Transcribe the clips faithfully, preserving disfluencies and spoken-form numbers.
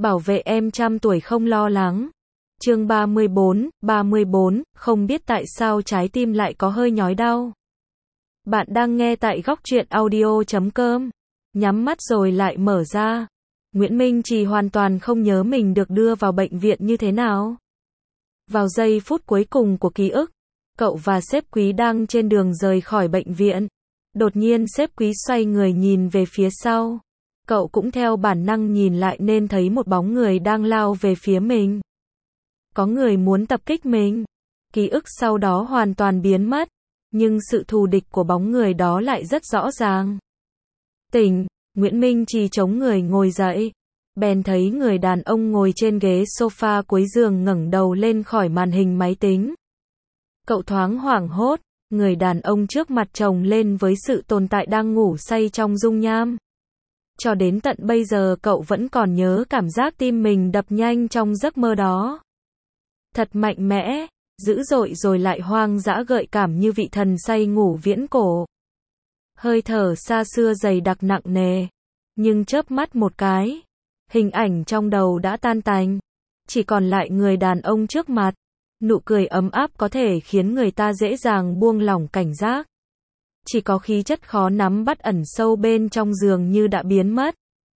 Bảo vệ em trăm tuổi không lo lắng. Chương ba mươi bốn, ba mươi bốn, không biết tại sao trái tim lại có hơi nhói đau. Bạn đang nghe tại góc truyện audio chấm com. Nhắm mắt rồi lại mở ra. Nguyễn Minh Trì hoàn toàn không nhớ mình được đưa vào bệnh viện như thế nào. Vào giây phút cuối cùng của ký ức, cậu và sếp Quý đang trên đường rời khỏi bệnh viện. Đột nhiên sếp Quý xoay người nhìn về phía sau. Cậu cũng theo bản năng nhìn lại nên thấy một bóng người đang lao về phía mình. Có người muốn tập kích mình. Ký ức sau đó hoàn toàn biến mất. Nhưng sự thù địch của bóng người đó lại rất rõ ràng. Tỉnh, Nguyễn Minh Trì chống người ngồi dậy. Bèn thấy người đàn ông ngồi trên ghế sofa cuối giường ngẩng đầu lên khỏi màn hình máy tính. Cậu thoáng hoảng hốt, người đàn ông trước mặt chồng lên với sự tồn tại đang ngủ say trong dung nham. Cho đến tận bây giờ cậu vẫn còn nhớ cảm giác tim mình đập nhanh trong giấc mơ đó. Thật mạnh mẽ, dữ dội rồi lại hoang dã gợi cảm như vị thần say ngủ viễn cổ. Hơi thở xa xưa dày đặc nặng nề, nhưng chớp mắt một cái, hình ảnh trong đầu đã tan tành, chỉ còn lại người đàn ông trước mặt. Nụ cười ấm áp có thể khiến người ta dễ dàng buông lỏng cảnh giác. Chỉ có khí chất khó nắm bắt ẩn sâu bên trong giường như đã biến mất.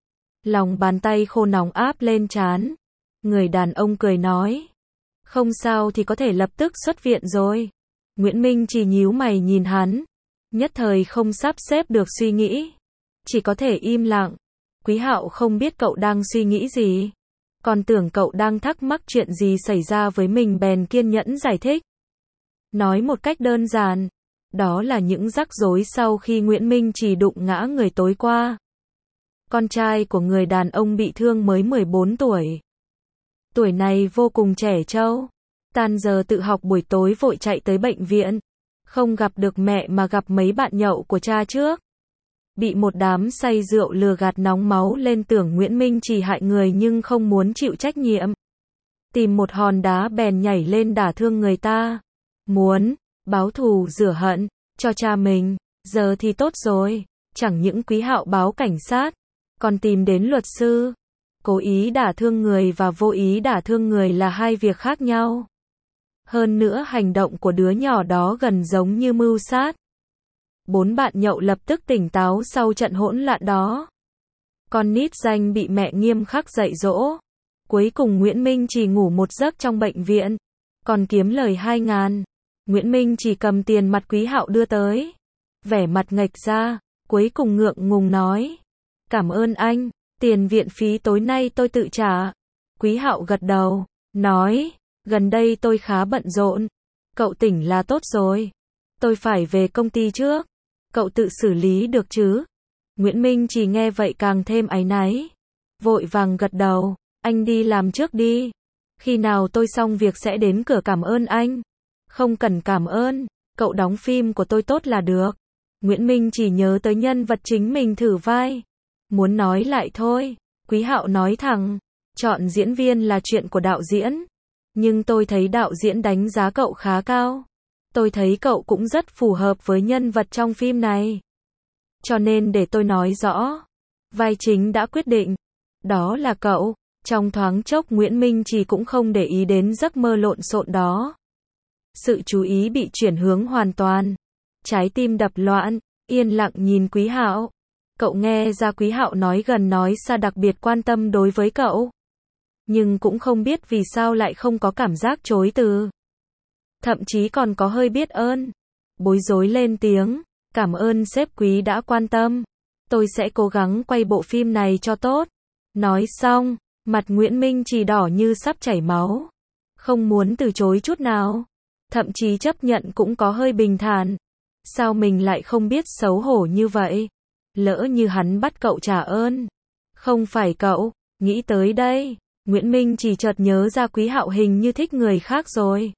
Lòng bàn tay khô nóng áp lên trán. Người đàn ông cười nói. Không sao thì có thể lập tức xuất viện rồi. Nguyễn Minh chỉ nhíu mày nhìn hắn. Nhất thời không sắp xếp được suy nghĩ. Chỉ có thể im lặng. Quý Hạo không biết cậu đang suy nghĩ gì. Còn tưởng cậu đang thắc mắc chuyện gì xảy ra với mình bèn kiên nhẫn giải thích. Nói một cách đơn giản. Đó là những rắc rối sau khi Nguyễn Minh Trì đụng ngã người tối qua. Con trai của người đàn ông bị thương mới mười bốn tuổi. Tuổi này vô cùng trẻ trâu. Tan giờ tự học buổi tối vội chạy tới bệnh viện. Không gặp được mẹ mà gặp mấy bạn nhậu của cha trước. Bị một đám say rượu lừa gạt nóng máu lên tưởng Nguyễn Minh Trì hại người nhưng không muốn chịu trách nhiệm. Tìm một hòn đá bèn nhảy lên đả thương người ta. Muốn báo thù rửa hận cho cha mình. Giờ thì tốt rồi. Chẳng những Quý Hạo báo cảnh sát, còn tìm đến luật sư. Cố ý đả thương người và vô ý đả thương người là hai việc khác nhau. Hơn nữa hành động của đứa nhỏ đó gần giống như mưu sát. Bốn bạn nhậu lập tức tỉnh táo sau trận hỗn loạn đó. Con nít danh bị mẹ nghiêm khắc dạy dỗ. Cuối cùng Nguyễn Minh chỉ ngủ một giấc trong bệnh viện. Còn kiếm lời hai ngàn. Nguyễn Minh chỉ cầm tiền mặt Quý Hạo đưa tới. Vẻ mặt nghệch ra, cuối cùng ngượng ngùng nói. Cảm ơn anh, tiền viện phí tối nay tôi tự trả. Quý Hạo gật đầu, nói, gần đây tôi khá bận rộn. Cậu tỉnh là tốt rồi. Tôi phải về công ty trước. Cậu tự xử lý được chứ? Nguyễn Minh chỉ nghe vậy càng thêm áy náy. Vội vàng gật đầu, anh đi làm trước đi. Khi nào tôi xong việc sẽ đến cửa cảm ơn anh. Không cần cảm ơn, cậu đóng phim của tôi tốt là được. Nguyễn Minh chỉ nhớ tới nhân vật chính mình thử vai. Muốn nói lại thôi. Quý Hạo nói thẳng, chọn diễn viên là chuyện của đạo diễn. Nhưng tôi thấy đạo diễn đánh giá cậu khá cao. Tôi thấy cậu cũng rất phù hợp với nhân vật trong phim này. Cho nên để tôi nói rõ. Vai chính đã quyết định. Đó là cậu. Trong thoáng chốc Nguyễn Minh chỉ cũng không để ý đến giấc mơ lộn xộn đó. Sự chú ý bị chuyển hướng hoàn toàn. Trái tim đập loạn, yên lặng nhìn Quý Hạo. Cậu nghe ra Quý Hạo nói gần nói xa đặc biệt quan tâm đối với cậu. Nhưng cũng không biết vì sao lại không có cảm giác chối từ. Thậm chí còn có hơi biết ơn. Bối rối lên tiếng. Cảm ơn sếp Quý đã quan tâm. Tôi sẽ cố gắng quay bộ phim này cho tốt. Nói xong, mặt Nguyễn Minh chỉ đỏ như sắp chảy máu. Không muốn từ chối chút nào. Thậm chí chấp nhận cũng có hơi bình thản. Sao mình lại không biết xấu hổ như vậy? Lỡ như hắn bắt cậu trả ơn. Không phải cậu. Nghĩ tới đây, Nguyễn Minh chỉ chợt nhớ ra Quý Hạo hình như thích người khác rồi.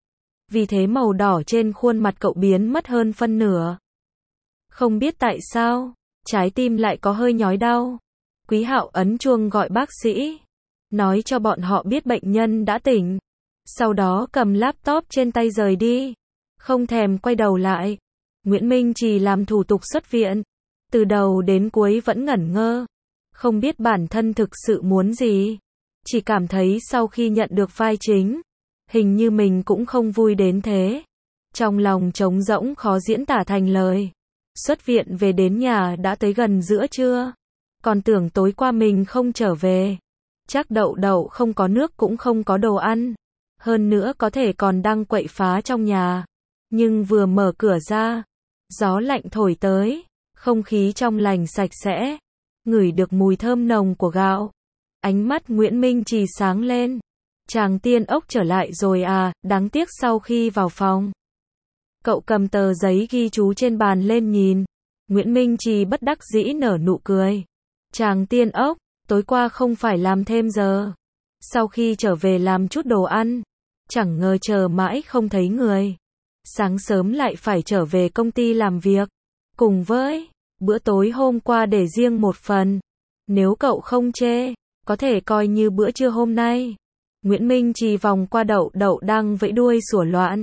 Vì thế màu đỏ trên khuôn mặt cậu biến mất hơn phân nửa. Không biết tại sao, trái tim lại có hơi nhói đau. Quý Hạo ấn chuông gọi bác sĩ. Nói cho bọn họ biết bệnh nhân đã tỉnh. Sau đó cầm laptop trên tay rời đi. Không thèm quay đầu lại. Nguyễn Minh chỉ làm thủ tục xuất viện. Từ đầu đến cuối vẫn ngẩn ngơ. Không biết bản thân thực sự muốn gì. Chỉ cảm thấy sau khi nhận được vai chính, hình như mình cũng không vui đến thế. Trong lòng trống rỗng khó diễn tả thành lời. Xuất viện về đến nhà đã tới gần giữa trưa. Còn tưởng tối qua mình không trở về. Chắc đậu đậu không có nước cũng không có đồ ăn. Hơn nữa có thể còn đang quậy phá trong nhà. Nhưng vừa mở cửa ra, gió lạnh thổi tới, không khí trong lành sạch sẽ, ngửi được mùi thơm nồng của gạo. Ánh mắt Nguyễn Minh Trì sáng lên. Chàng tiên ốc trở lại rồi à, đáng tiếc sau khi vào phòng. Cậu cầm tờ giấy ghi chú trên bàn lên nhìn. Nguyễn Minh Trì bất đắc dĩ nở nụ cười. Chàng tiên ốc, tối qua không phải làm thêm giờ. Sau khi trở về làm chút đồ ăn. Chẳng ngờ chờ mãi không thấy người. Sáng sớm lại phải trở về công ty làm việc. Cùng với bữa tối hôm qua để riêng một phần. Nếu cậu không chê, có thể coi như bữa trưa hôm nay. Nguyễn Minh Trì vòng qua đậu đậu đang vẫy đuôi sủa loạn.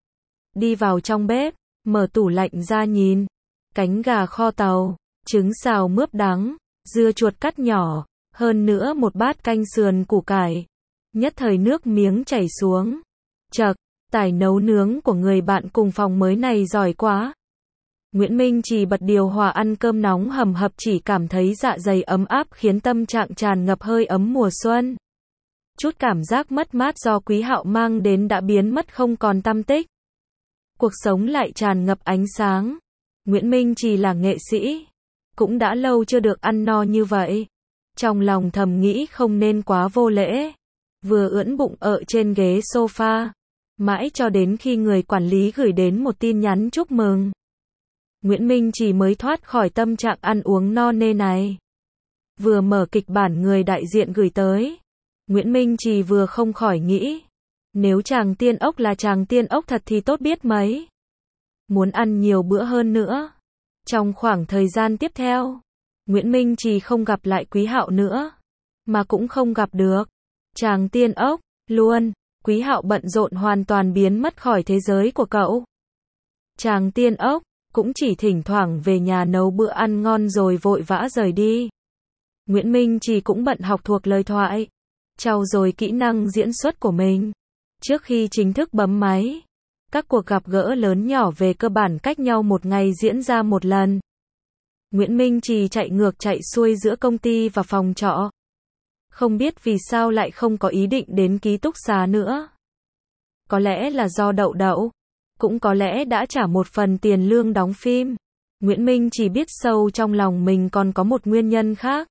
Đi vào trong bếp, mở tủ lạnh ra nhìn. Cánh gà kho tàu, trứng xào mướp đắng, dưa chuột cắt nhỏ, hơn nữa một bát canh sườn củ cải. Nhất thời nước miếng chảy xuống. Chậc, tài nấu nướng của người bạn cùng phòng mới này giỏi quá. Nguyễn Minh Trì bật điều hòa ăn cơm nóng hầm hập, chỉ cảm thấy dạ dày ấm áp khiến tâm trạng tràn ngập hơi ấm mùa xuân. Chút cảm giác mất mát do Quý Hạo mang đến đã biến mất không còn tăm tích. Cuộc sống lại tràn ngập ánh sáng. Nguyễn Minh Trì là nghệ sĩ. Cũng đã lâu chưa được ăn no như vậy. Trong lòng thầm nghĩ không nên quá vô lễ. Vừa ưỡn bụng ở trên ghế sofa. Mãi cho đến khi người quản lý gửi đến một tin nhắn chúc mừng. Nguyễn Minh Trì mới thoát khỏi tâm trạng ăn uống no nê này. Vừa mở kịch bản người đại diện gửi tới. Nguyễn Minh Trì vừa không khỏi nghĩ. Nếu chàng tiên ốc là chàng tiên ốc thật thì tốt biết mấy. Muốn ăn nhiều bữa hơn nữa. Trong khoảng thời gian tiếp theo, Nguyễn Minh Trì không gặp lại Quý Hạo nữa. Mà cũng không gặp được chàng tiên ốc luôn. Quý Hạo bận rộn hoàn toàn biến mất khỏi thế giới của cậu. Chàng tiên ốc cũng chỉ thỉnh thoảng về nhà nấu bữa ăn ngon rồi vội vã rời đi. Nguyễn Minh Trì cũng bận học thuộc lời thoại, trau dồi kỹ năng diễn xuất của mình. Trước khi chính thức bấm máy, các cuộc gặp gỡ lớn nhỏ về cơ bản cách nhau một ngày diễn ra một lần. Nguyễn Minh Trì chạy ngược chạy xuôi giữa công ty và phòng trọ. Không biết vì sao lại không có ý định đến ký túc xá nữa. Có lẽ là do đậu đậu. Cũng có lẽ đã trả một phần tiền lương đóng phim. Nguyễn Minh chỉ biết sâu trong lòng mình còn có một nguyên nhân khác.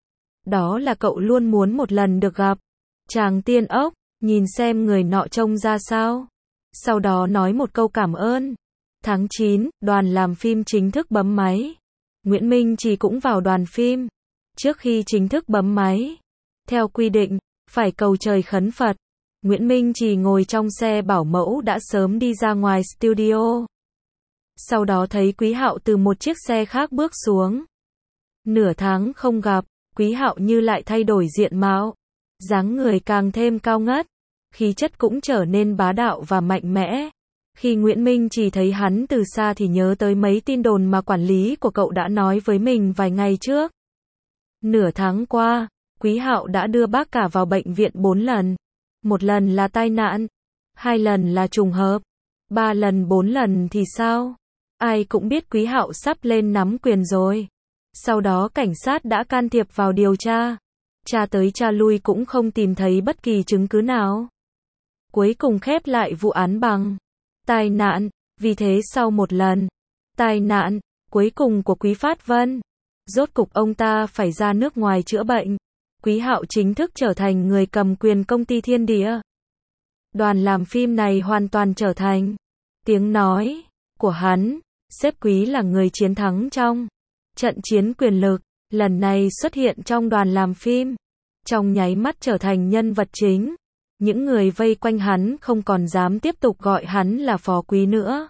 Đó là cậu luôn muốn một lần được gặp chàng tiên ốc, nhìn xem người nọ trông ra sao. Sau đó nói một câu cảm ơn. Tháng chín, đoàn làm phim chính thức bấm máy. Nguyễn Minh chỉ cũng vào đoàn phim. Trước khi chính thức bấm máy, theo quy định, phải cầu trời khấn Phật. Nguyễn Minh chỉ ngồi trong xe bảo mẫu đã sớm đi ra ngoài studio. Sau đó thấy Quý Hạo từ một chiếc xe khác bước xuống. Nửa tháng không gặp, Quý Hạo như lại thay đổi diện mạo. Dáng người càng thêm cao ngất. Khí chất cũng trở nên bá đạo và mạnh mẽ. Khi Nguyễn Minh chỉ thấy hắn từ xa thì nhớ tới mấy tin đồn mà quản lý của cậu đã nói với mình vài ngày trước. Nửa tháng qua, Quý Hạo đã đưa bác cả vào bệnh viện bốn lần. Một lần là tai nạn, hai lần là trùng hợp, ba lần bốn lần thì sao? Ai cũng biết Quý Hạo sắp lên nắm quyền rồi. Sau đó cảnh sát đã can thiệp vào điều tra. Tra tới tra lui cũng không tìm thấy bất kỳ chứng cứ nào. Cuối cùng khép lại vụ án bằng tai nạn. Vì thế sau một lần tai nạn cuối cùng của Quý Phát Vân, rốt cục ông ta phải ra nước ngoài chữa bệnh. Quý Hạo chính thức trở thành người cầm quyền công ty Thiên Địa. Đoàn làm phim này hoàn toàn trở thành tiếng nói của hắn. Sếp Quý là người chiến thắng trong trận chiến quyền lực, lần này xuất hiện trong đoàn làm phim. Trong nháy mắt trở thành nhân vật chính. Những người vây quanh hắn không còn dám tiếp tục gọi hắn là Phó Quý nữa.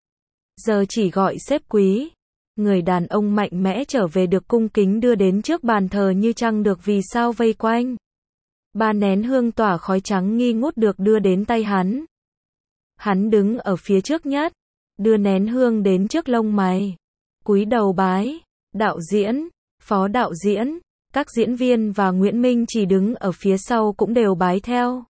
Giờ chỉ gọi sếp Quý. Người đàn ông mạnh mẽ trở về được cung kính đưa đến trước bàn thờ như trăng được vì sao vây quanh. Ba nén hương tỏa khói trắng nghi ngút được đưa đến tay hắn. Hắn đứng ở phía trước nhất, đưa nén hương đến trước lông mày. Cúi đầu bái, đạo diễn, phó đạo diễn, Các diễn viên và Nguyễn Minh chỉ đứng ở phía sau cũng đều bái theo.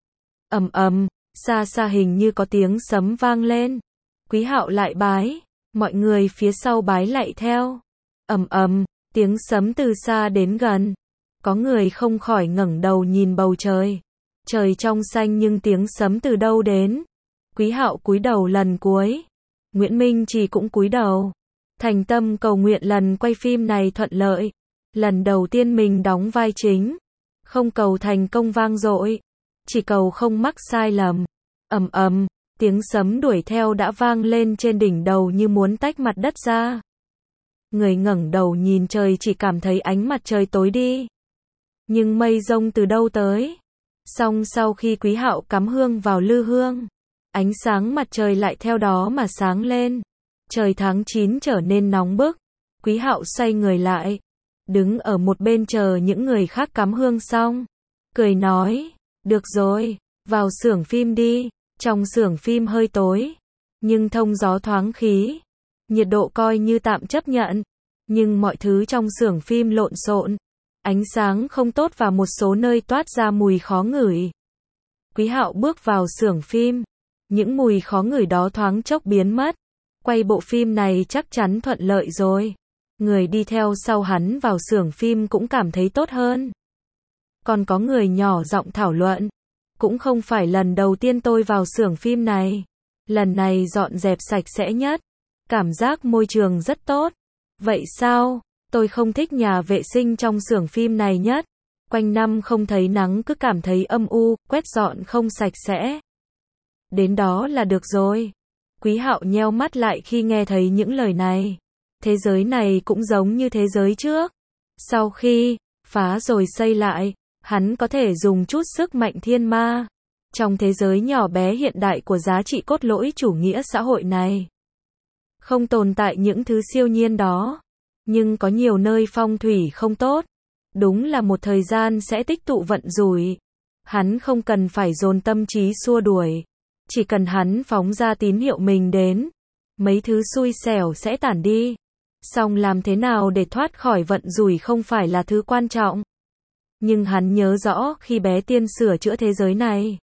Ầm ầm, xa xa hình như có tiếng sấm vang lên. Quý Hạo lại bái, mọi người phía sau bái lại theo. Ầm ầm, tiếng sấm từ xa đến gần. Có người không khỏi ngẩng đầu nhìn bầu trời. Trời trong xanh nhưng tiếng sấm từ đâu đến? Quý Hạo cúi đầu lần cuối. Nguyễn Minh chỉ cũng cúi đầu. Thành tâm cầu nguyện lần quay phim này thuận lợi. Lần đầu tiên mình đóng vai chính. Không cầu thành công vang dội. Chỉ cầu không mắc sai lầm. Ầm ầm, tiếng sấm đuổi theo đã vang lên trên đỉnh đầu như muốn tách mặt đất ra. Người ngẩng đầu nhìn trời chỉ cảm thấy ánh mặt trời tối đi. Nhưng mây rông từ đâu tới? Xong sau khi Quý Hạo cắm hương vào lư hương, ánh sáng mặt trời lại theo đó mà sáng lên. Trời tháng chín trở nên nóng bức. Quý Hạo xoay người lại, đứng ở một bên chờ những người khác cắm hương xong. Cười nói, được rồi, vào xưởng phim đi. Trong xưởng phim hơi tối, nhưng thông gió thoáng khí. Nhiệt độ coi như tạm chấp nhận. Nhưng mọi thứ trong xưởng phim lộn xộn. Ánh sáng không tốt và một số nơi toát ra mùi khó ngửi. Quý Hạo bước vào xưởng phim. Những mùi khó ngửi đó thoáng chốc biến mất. Quay bộ phim này chắc chắn thuận lợi rồi. Người đi theo sau hắn vào xưởng phim cũng cảm thấy tốt hơn. Còn có người nhỏ giọng thảo luận. Cũng không phải lần đầu tiên tôi vào xưởng phim này. Lần này dọn dẹp sạch sẽ nhất. Cảm giác môi trường rất tốt. Vậy sao? Tôi không thích nhà vệ sinh trong xưởng phim này nhất. Quanh năm không thấy nắng cứ cảm thấy âm u, quét dọn không sạch sẽ. Đến đó là được rồi. Quý Hạo nheo mắt lại khi nghe thấy những lời này. Thế giới này cũng giống như thế giới trước. Sau khi phá rồi xây lại, hắn có thể dùng chút sức mạnh thiên ma. Trong thế giới nhỏ bé hiện đại của giá trị cốt lõi chủ nghĩa xã hội này, không tồn tại những thứ siêu nhiên đó. Nhưng có nhiều nơi phong thủy không tốt. Đúng là một thời gian sẽ tích tụ vận rủi. Hắn không cần phải dồn tâm trí xua đuổi. Chỉ cần hắn phóng ra tín hiệu mình đến, mấy thứ xui xẻo sẽ tản đi. Xong làm thế nào để thoát khỏi vận rủi không phải là thứ quan trọng. Nhưng hắn nhớ rõ khi bé tiên sửa chữa thế giới này,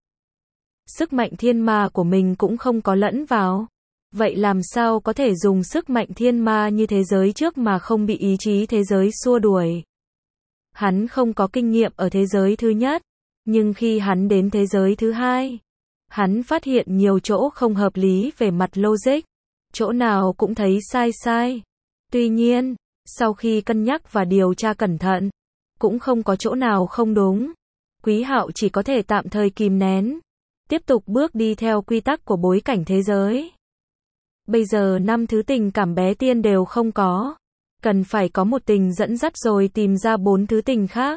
sức mạnh thiên ma của mình cũng không có lẫn vào. Vậy làm sao có thể dùng sức mạnh thiên ma như thế giới trước mà không bị ý chí thế giới xua đuổi? Hắn không có kinh nghiệm ở thế giới thứ nhất, nhưng khi hắn đến thế giới thứ hai, hắn phát hiện nhiều chỗ không hợp lý về mặt logic, chỗ nào cũng thấy sai sai. Tuy nhiên, sau khi cân nhắc và điều tra cẩn thận, cũng không có chỗ nào không đúng. Quý Hạo chỉ có thể tạm thời kìm nén, tiếp tục bước đi theo quy tắc của bối cảnh thế giới. Bây giờ năm thứ tình cảm bé tiên đều không có. Cần phải có một tình dẫn dắt rồi tìm ra bốn thứ tình khác.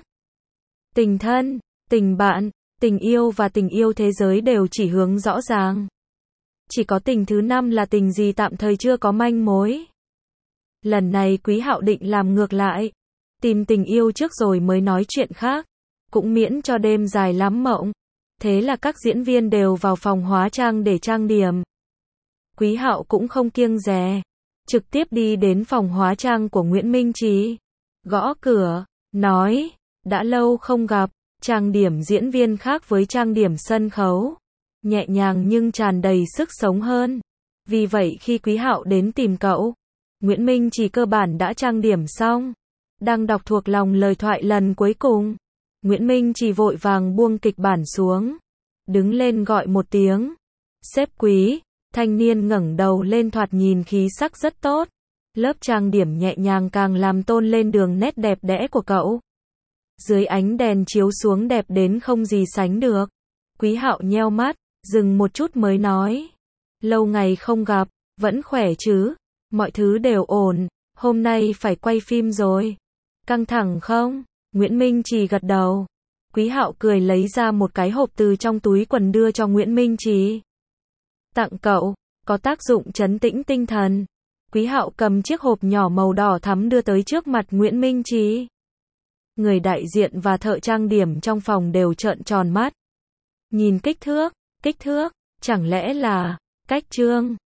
Tình thân, tình bạn, tình yêu và tình yêu thế giới đều chỉ hướng rõ ràng. Chỉ có tình thứ năm là tình gì tạm thời chưa có manh mối. Lần này Quý Hạo định làm ngược lại. Tìm tình yêu trước rồi mới nói chuyện khác. Cũng miễn cho đêm dài lắm mộng. Thế là các diễn viên đều vào phòng hóa trang để trang điểm. Quý Hạo cũng không kiêng dè. Trực tiếp đi đến phòng hóa trang của Nguyễn Minh Trì. Gõ cửa, nói, đã lâu không gặp. Trang điểm diễn viên khác với trang điểm sân khấu. Nhẹ nhàng nhưng tràn đầy sức sống hơn. Vì vậy khi Quý Hạo đến tìm cậu, Nguyễn Minh Trì cơ bản đã trang điểm xong. Đang đọc thuộc lòng lời thoại lần cuối cùng. Nguyễn Minh Trì vội vàng buông kịch bản xuống. Đứng lên gọi một tiếng. Sếp Quý. Thanh niên ngẩng đầu lên thoạt nhìn khí sắc rất tốt. Lớp trang điểm nhẹ nhàng càng làm tôn lên đường nét đẹp đẽ của cậu. Dưới ánh đèn chiếu xuống đẹp đến không gì sánh được. Quý Hạo nheo mắt, dừng một chút mới nói. Lâu ngày không gặp, vẫn khỏe chứ? Mọi thứ đều ổn, hôm nay phải quay phim rồi. Căng thẳng không? Nguyễn Minh Trì gật đầu. Quý Hạo cười lấy ra một cái hộp từ trong túi quần đưa cho Nguyễn Minh Trì. Tặng cậu, có tác dụng trấn tĩnh tinh thần. Quý Hạo cầm chiếc hộp nhỏ màu đỏ thắm đưa tới trước mặt Nguyễn Minh Trì. Người đại diện và thợ trang điểm trong phòng đều trợn tròn mắt. Nhìn kích thước, kích thước, chẳng lẽ là cách trương?